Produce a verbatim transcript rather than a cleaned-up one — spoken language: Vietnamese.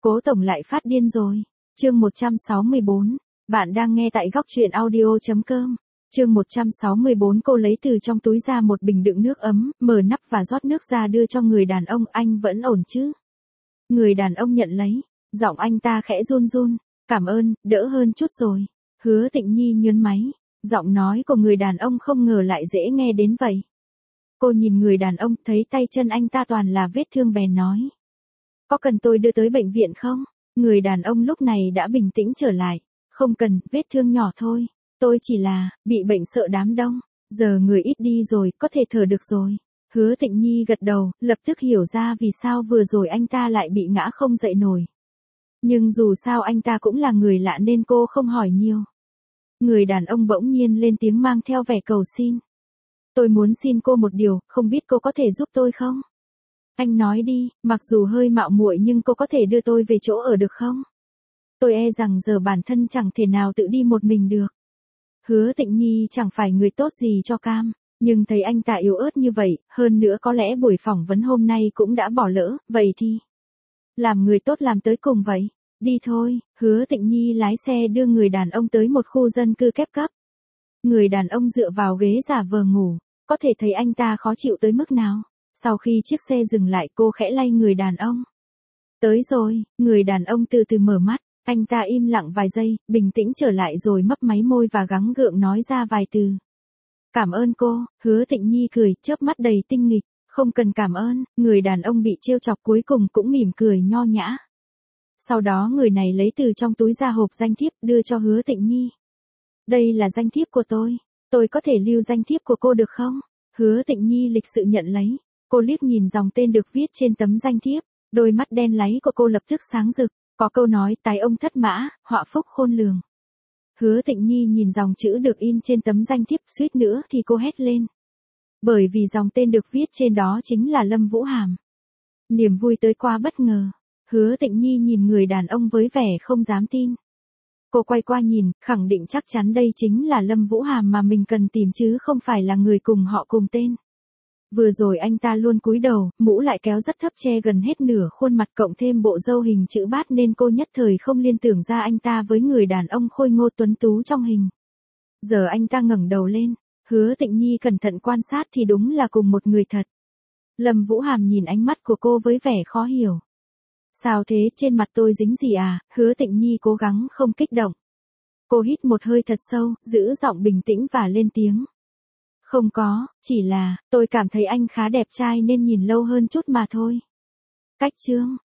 Cố tổng lại phát điên rồi. Chương một trăm sáu mươi bốn. Bạn đang nghe tại góc truyện audio chấm com. Chương một trăm sáu mươi bốn. Cô lấy từ trong túi ra một bình đựng nước ấm, mở nắp và rót nước ra đưa cho người đàn ông. Anh vẫn ổn chứ? Người đàn ông nhận lấy. Giọng anh ta khẽ run run. Cảm ơn, đỡ hơn chút rồi. Hứa Tịnh Nhi nhớn máy. Giọng nói của người đàn ông không ngờ lại dễ nghe đến vậy. Cô nhìn người đàn ông, thấy tay chân anh ta toàn là vết thương bèn nói. Có cần tôi đưa tới bệnh viện không? Người đàn ông lúc này đã bình tĩnh trở lại. Không cần, vết thương nhỏ thôi. Tôi chỉ là, bị bệnh sợ đám đông. Giờ người ít đi rồi, có thể thở được rồi. Hứa Tịnh Nhi gật đầu, lập tức hiểu ra vì sao vừa rồi anh ta lại bị ngã không dậy nổi. Nhưng dù sao anh ta cũng là người lạ nên cô không hỏi nhiều. Người đàn ông bỗng nhiên lên tiếng mang theo vẻ cầu xin. Tôi muốn xin cô một điều, không biết cô có thể giúp tôi không? Anh nói đi, mặc dù hơi mạo muội nhưng cô có thể đưa tôi về chỗ ở được không? Tôi e rằng giờ bản thân chẳng thể nào tự đi một mình được. Hứa Tịnh Nhi chẳng phải người tốt gì cho cam, nhưng thấy anh ta yếu ớt như vậy, hơn nữa có lẽ buổi phỏng vấn hôm nay cũng đã bỏ lỡ, vậy thì làm người tốt làm tới cùng vậy. Đi thôi, Hứa Tịnh Nhi lái xe đưa người đàn ông tới một khu dân cư kép cấp. Người đàn ông dựa vào ghế giả vờ ngủ, có thể thấy anh ta khó chịu tới mức nào. Sau khi chiếc xe dừng lại cô khẽ lay người đàn ông. Tới rồi, người đàn ông từ từ mở mắt, anh ta im lặng vài giây, bình tĩnh trở lại rồi mấp máy môi và gắng gượng nói ra vài từ. Cảm ơn cô, Hứa Tịnh Nhi cười, chớp mắt đầy tinh nghịch, không cần cảm ơn, người đàn ông bị trêu chọc cuối cùng cũng mỉm cười nho nhã. Sau đó người này lấy từ trong túi ra hộp danh thiếp đưa cho Hứa Tịnh Nhi. Đây là danh thiếp của tôi, tôi có thể lưu danh thiếp của cô được không? Hứa Tịnh Nhi lịch sự nhận lấy. Cô liếc nhìn dòng tên được viết trên tấm danh thiếp, đôi mắt đen láy của cô lập tức sáng rực, có câu nói tài ông thất mã, họa phúc khôn lường. Hứa Tịnh Nhi nhìn dòng chữ được in trên tấm danh thiếp suýt nữa thì cô hét lên. Bởi vì dòng tên được viết trên đó chính là Lâm Vũ Hàm. Niềm vui tới quá bất ngờ, Hứa Tịnh Nhi nhìn người đàn ông với vẻ không dám tin. Cô quay qua nhìn, khẳng định chắc chắn đây chính là Lâm Vũ Hàm mà mình cần tìm chứ không phải là người cùng họ cùng tên. Vừa rồi anh ta luôn cúi đầu, mũ lại kéo rất thấp che gần hết nửa khuôn mặt cộng thêm bộ râu hình chữ bát nên cô nhất thời không liên tưởng ra anh ta với người đàn ông khôi ngô tuấn tú trong hình. Giờ anh ta ngẩng đầu lên, Hứa Tịnh Nhi cẩn thận quan sát thì đúng là cùng một người thật. Lâm Vũ Hàm nhìn ánh mắt của cô với vẻ khó hiểu. Sao thế, trên mặt tôi dính gì à? Hứa Tịnh Nhi cố gắng không kích động. Cô hít một hơi thật sâu, giữ giọng bình tĩnh và lên tiếng. Không có, chỉ là, tôi cảm thấy anh khá đẹp trai nên nhìn lâu hơn chút mà thôi. Cách chương.